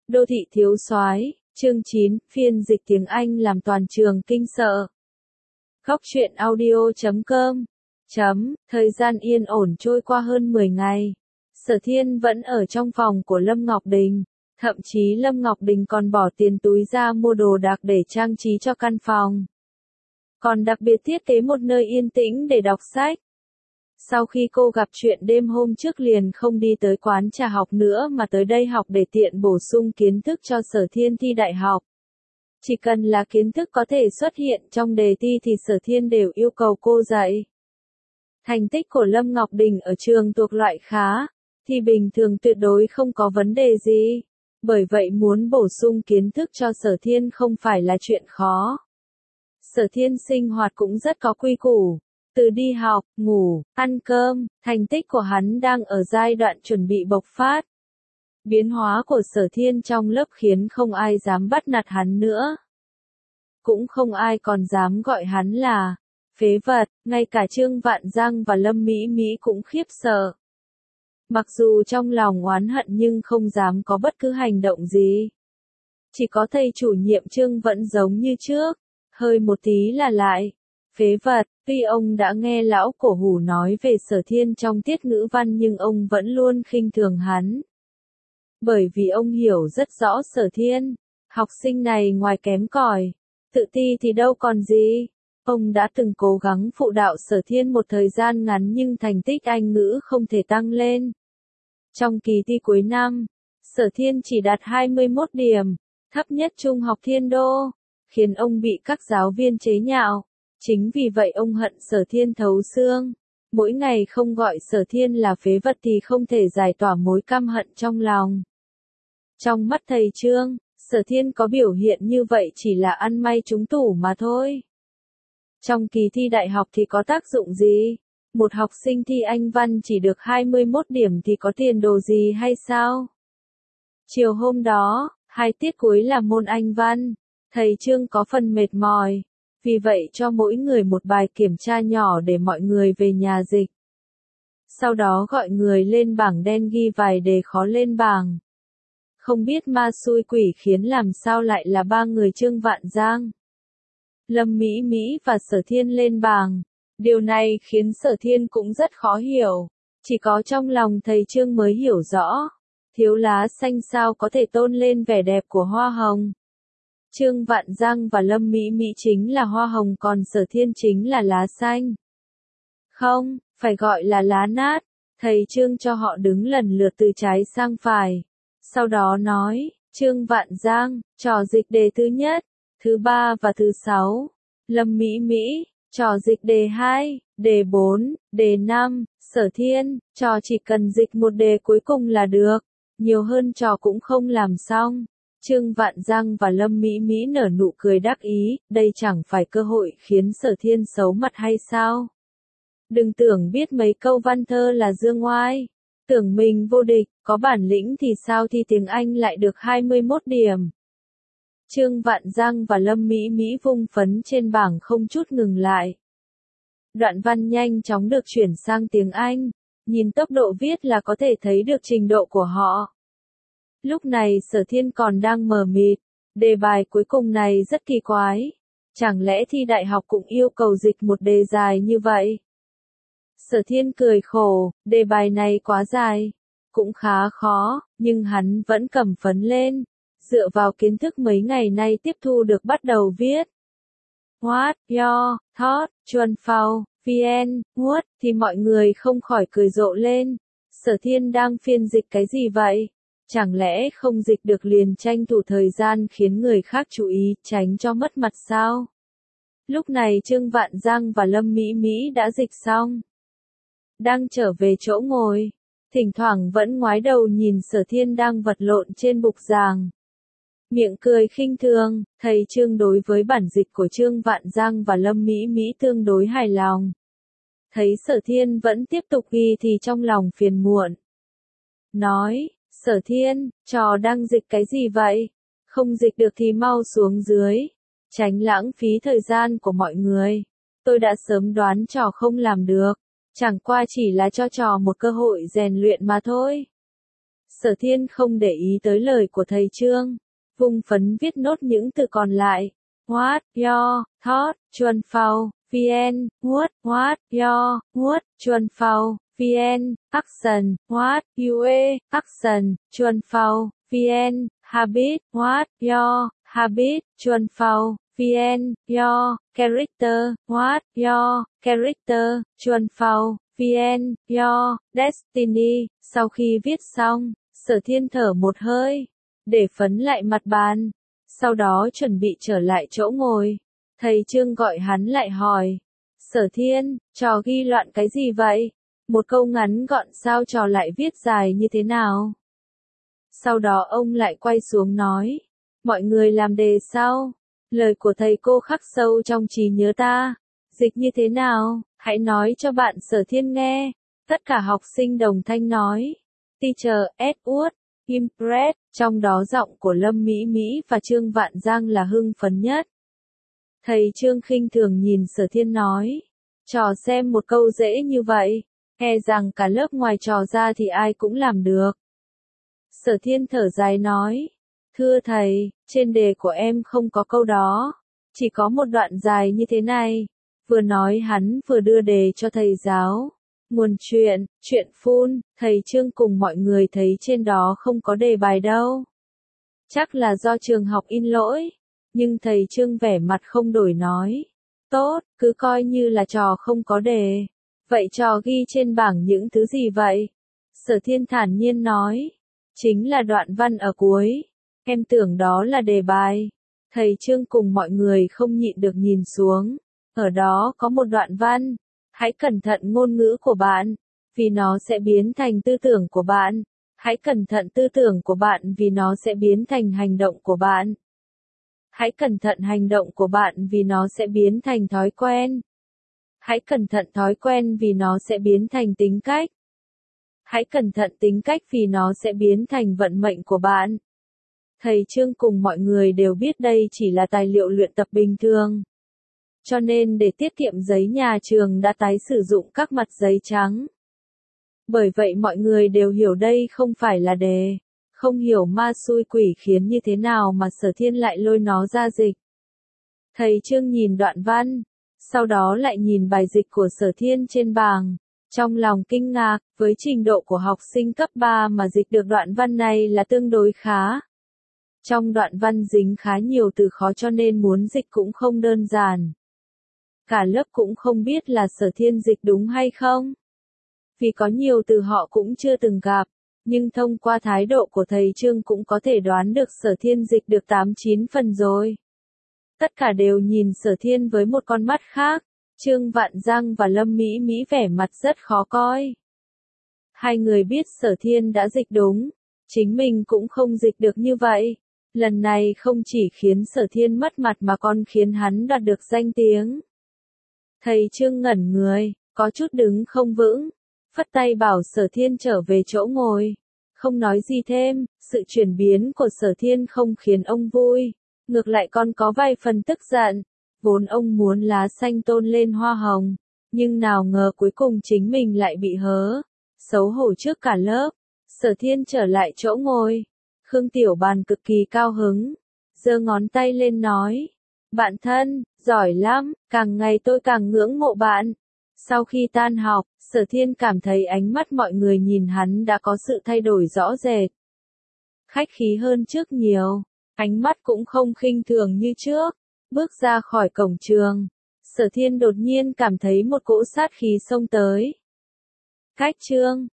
Đô thị thiếu soái, chương 9, phiên dịch tiếng Anh làm toàn trường kinh sợ. Góc truyện audio.com. Thời gian yên ổn trôi qua hơn 10 ngày. Sở Thiên vẫn ở trong phòng của Lâm Ngọc Đình. Thậm chí Lâm Ngọc Đình còn bỏ tiền túi ra mua đồ đạc để trang trí cho căn phòng. Còn đặc biệt thiết kế một nơi yên tĩnh để đọc sách. Sau khi cô gặp chuyện đêm hôm trước liền không đi tới quán trà học nữa mà tới đây học để tiện bổ sung kiến thức cho Sở Thiên thi đại học. Chỉ cần là kiến thức có thể xuất hiện trong đề thi thì Sở Thiên đều yêu cầu cô dạy. Thành tích của Lâm Ngọc Đình ở trường thuộc loại khá, thì bình thường tuyệt đối không có vấn đề gì. Bởi vậy muốn bổ sung kiến thức cho Sở Thiên không phải là chuyện khó. Sở Thiên sinh hoạt cũng rất có quy củ. Từ đi học, ngủ, ăn cơm, thành tích của hắn đang ở giai đoạn chuẩn bị bộc phát. Biến hóa của Sở Thiên trong lớp khiến không ai dám bắt nạt hắn nữa. Cũng không ai còn dám gọi hắn là phế vật, ngay cả Trương Vạn Giang và Lâm Mỹ Mỹ cũng khiếp sợ. Mặc dù trong lòng oán hận nhưng không dám có bất cứ hành động gì. Chỉ có thầy chủ nhiệm Trương vẫn giống như trước, hơi một tí là lại. Phế vật, tuy ông đã nghe lão cổ hủ nói về Sở Thiên trong tiết ngữ văn nhưng ông vẫn luôn khinh thường hắn. Bởi vì ông hiểu rất rõ Sở Thiên, học sinh này ngoài kém cỏi, tự ti thì đâu còn gì. Ông đã từng cố gắng phụ đạo Sở Thiên một thời gian ngắn nhưng thành tích Anh ngữ không thể tăng lên. Trong kỳ thi cuối năm, Sở Thiên chỉ đạt 21 điểm, thấp nhất Trung học Thiên Đô, khiến ông bị các giáo viên chế nhạo. Chính vì vậy ông hận Sở Thiên thấu xương. Mỗi ngày không gọi Sở Thiên là phế vật thì không thể giải tỏa mối căm hận trong lòng. Trong mắt thầy Trương, Sở Thiên có biểu hiện như vậy chỉ là ăn may trúng tủ mà thôi. Trong kỳ thi đại học thì có tác dụng gì? Một học sinh thi Anh văn chỉ được 21 điểm thì có tiền đồ gì hay sao? Chiều hôm đó, 2 tiết cuối là môn Anh văn. Thầy Trương có phần mệt mỏi. Vì vậy cho mỗi người một bài kiểm tra nhỏ để mọi người về nhà dịch. Sau đó gọi người lên bảng đen ghi vài đề khó lên bảng. Không biết ma xui quỷ khiến làm sao lại là 3 người Trương Vạn Giang, Lâm Mỹ Mỹ và Sở Thiên lên bảng. Điều này khiến Sở Thiên cũng rất khó hiểu. Chỉ có trong lòng thầy Trương mới hiểu rõ. Thiếu lá xanh sao có thể tôn lên vẻ đẹp của hoa hồng. Trương Vạn Giang và Lâm Mỹ Mỹ chính là hoa hồng còn Sở Thiên chính là lá xanh. Không, phải gọi là lá nát. Thầy Trương cho họ đứng lần lượt từ trái sang phải. Sau đó nói, Trương Vạn Giang, trò dịch đề thứ nhất, thứ 3 và thứ 6. Lâm Mỹ Mỹ, trò dịch đề 2, đề 4, đề 5. Sở Thiên, trò chỉ cần dịch một đề cuối cùng là được. Nhiều hơn trò cũng không làm xong. Trương Vạn Giang và Lâm Mỹ Mỹ nở nụ cười đắc ý, đây chẳng phải cơ hội khiến Sở Thiên xấu mặt hay sao? Đừng tưởng biết mấy câu văn thơ là dương oai, tưởng mình vô địch, có bản lĩnh thì sao thi tiếng Anh lại được 21 điểm. Trương Vạn Giang và Lâm Mỹ Mỹ vung phấn trên bảng không chút ngừng lại. Đoạn văn nhanh chóng được chuyển sang tiếng Anh, nhìn tốc độ viết là có thể thấy được trình độ của họ. Lúc này Sở Thiên còn đang mờ mịt, đề bài cuối cùng này rất kỳ quái. Chẳng lẽ thi đại học cũng yêu cầu dịch một đề dài như vậy? Sở Thiên cười khổ, đề bài này quá dài, cũng khá khó, nhưng hắn vẫn cầm phấn lên, dựa vào kiến thức mấy ngày nay tiếp thu được bắt đầu viết. What, your, thought, chuan phao, vn, what, thì mọi người không khỏi cười rộ lên. Sở Thiên đang phiên dịch cái gì vậy? Chẳng lẽ không dịch được liền tranh thủ thời gian khiến người khác chú ý, tránh cho mất mặt sao? Lúc này Trương Vạn Giang và Lâm Mỹ Mỹ đã dịch xong. Đang trở về chỗ ngồi, thỉnh thoảng vẫn ngoái đầu nhìn Sở Thiên đang vật lộn trên bục giảng. Miệng cười khinh thường, thầy Trương đối với bản dịch của Trương Vạn Giang và Lâm Mỹ Mỹ tương đối hài lòng. Thấy Sở Thiên vẫn tiếp tục ghi thì trong lòng phiền muộn. Nói, Sở Thiên, trò đang dịch cái gì vậy? Không dịch được thì mau xuống dưới. Tránh lãng phí thời gian của mọi người. Tôi đã sớm đoán trò không làm được. Chẳng qua chỉ là cho trò một cơ hội rèn luyện mà thôi. Sở Thiên không để ý tới lời của thầy Trương, vùng phấn viết nốt những từ còn lại. What your thought, Chuan Phao, VN, what your, Chuan Phao, VN, action, what you action, Chuan Phao, VN, habit, what your, habit, Chuan Phao, VN, your, character, what your, character, Chuan Phao, VN, your, destiny. Sau khi viết xong, Sở Thiên thở một hơi, để phấn lại mặt bàn, sau đó chuẩn bị trở lại chỗ ngồi. Thầy Trương gọi hắn lại hỏi, Sở Thiên, trò ghi loạn cái gì vậy? Một câu ngắn gọn sao trò lại viết dài như thế nào? Sau đó ông lại quay xuống nói, mọi người làm đề sau. Lời của thầy cô khắc sâu trong trí nhớ ta. Dịch như thế nào? Hãy nói cho bạn Sở Thiên nghe. Tất cả học sinh đồng thanh nói. Teacher Edward, impressed, trong đó giọng của Lâm Mỹ Mỹ và Trương Vạn Giang là hưng phấn nhất. Thầy Trương khinh thường nhìn Sở Thiên nói. Trò xem một câu dễ như vậy, e rằng cả lớp ngoài trò ra thì ai cũng làm được. Sở Thiên thở dài nói. Thưa thầy, trên đề của em không có câu đó. Chỉ có một đoạn dài như thế này. Vừa nói hắn vừa đưa đề cho thầy giáo. Nguồn chuyện phun, thầy Trương cùng mọi người thấy trên đó không có đề bài đâu. Chắc là do trường học in lỗi. Nhưng thầy Trương vẻ mặt không đổi nói. Tốt, cứ coi như là trò không có đề. Vậy trò ghi trên bảng những thứ gì vậy? Sở Thiên thản nhiên nói. Chính là đoạn văn ở cuối. Em tưởng đó là đề bài. Thầy Trương cùng mọi người không nhịn được nhìn xuống. Ở đó có một đoạn văn. Hãy cẩn thận ngôn ngữ của bạn, vì nó sẽ biến thành tư tưởng của bạn. Hãy cẩn thận tư tưởng của bạn vì nó sẽ biến thành hành động của bạn. Hãy cẩn thận hành động của bạn vì nó sẽ biến thành thói quen. Hãy cẩn thận thói quen vì nó sẽ biến thành tính cách. Hãy cẩn thận tính cách vì nó sẽ biến thành vận mệnh của bạn. Thầy Trương cùng mọi người đều biết đây chỉ là tài liệu luyện tập bình thường. Cho nên để tiết kiệm giấy nhà trường đã tái sử dụng các mặt giấy trắng. Bởi vậy mọi người đều hiểu đây không phải là đề. Không hiểu ma xui quỷ khiến như thế nào mà Sở Thiên lại lôi nó ra dịch. Thầy Trương nhìn đoạn văn, sau đó lại nhìn bài dịch của Sở Thiên trên bảng. Trong lòng kinh ngạc, với trình độ của học sinh cấp 3 mà dịch được đoạn văn này là tương đối khá. Trong đoạn văn dính khá nhiều từ khó cho nên muốn dịch cũng không đơn giản. Cả lớp cũng không biết là Sở Thiên dịch đúng hay không. Vì có nhiều từ họ cũng chưa từng gặp, nhưng thông qua thái độ của thầy Trương cũng có thể đoán được Sở Thiên dịch được 8-9 phần rồi. Tất cả đều nhìn Sở Thiên với một con mắt khác. Trương Vạn Giang và Lâm Mỹ Mỹ vẻ mặt rất khó coi. Hai người biết Sở Thiên đã dịch đúng, chính mình cũng không dịch được như vậy. Lần này không chỉ khiến Sở Thiên mất mặt mà còn khiến hắn đoạt được danh tiếng. Thầy Trương ngẩn người, có chút đứng không vững, phất tay bảo Sở Thiên trở về chỗ ngồi. Không nói gì thêm, sự chuyển biến của Sở Thiên không khiến ông vui, ngược lại còn có vài phần tức giận. Vốn ông muốn lá xanh tôn lên hoa hồng, nhưng nào ngờ cuối cùng chính mình lại bị hớ. Xấu hổ trước cả lớp, Sở Thiên trở lại chỗ ngồi. Khương Tiểu Bàn cực kỳ cao hứng, giơ ngón tay lên nói. Bạn thân, giỏi lắm, càng ngày tôi càng ngưỡng mộ bạn. Sau khi tan học, Sở Thiên cảm thấy ánh mắt mọi người nhìn hắn đã có sự thay đổi rõ rệt. Khách khí hơn trước nhiều, ánh mắt cũng không khinh thường như trước. Bước ra khỏi cổng trường, Sở Thiên đột nhiên cảm thấy một cỗ sát khí xông tới. Cách Trương,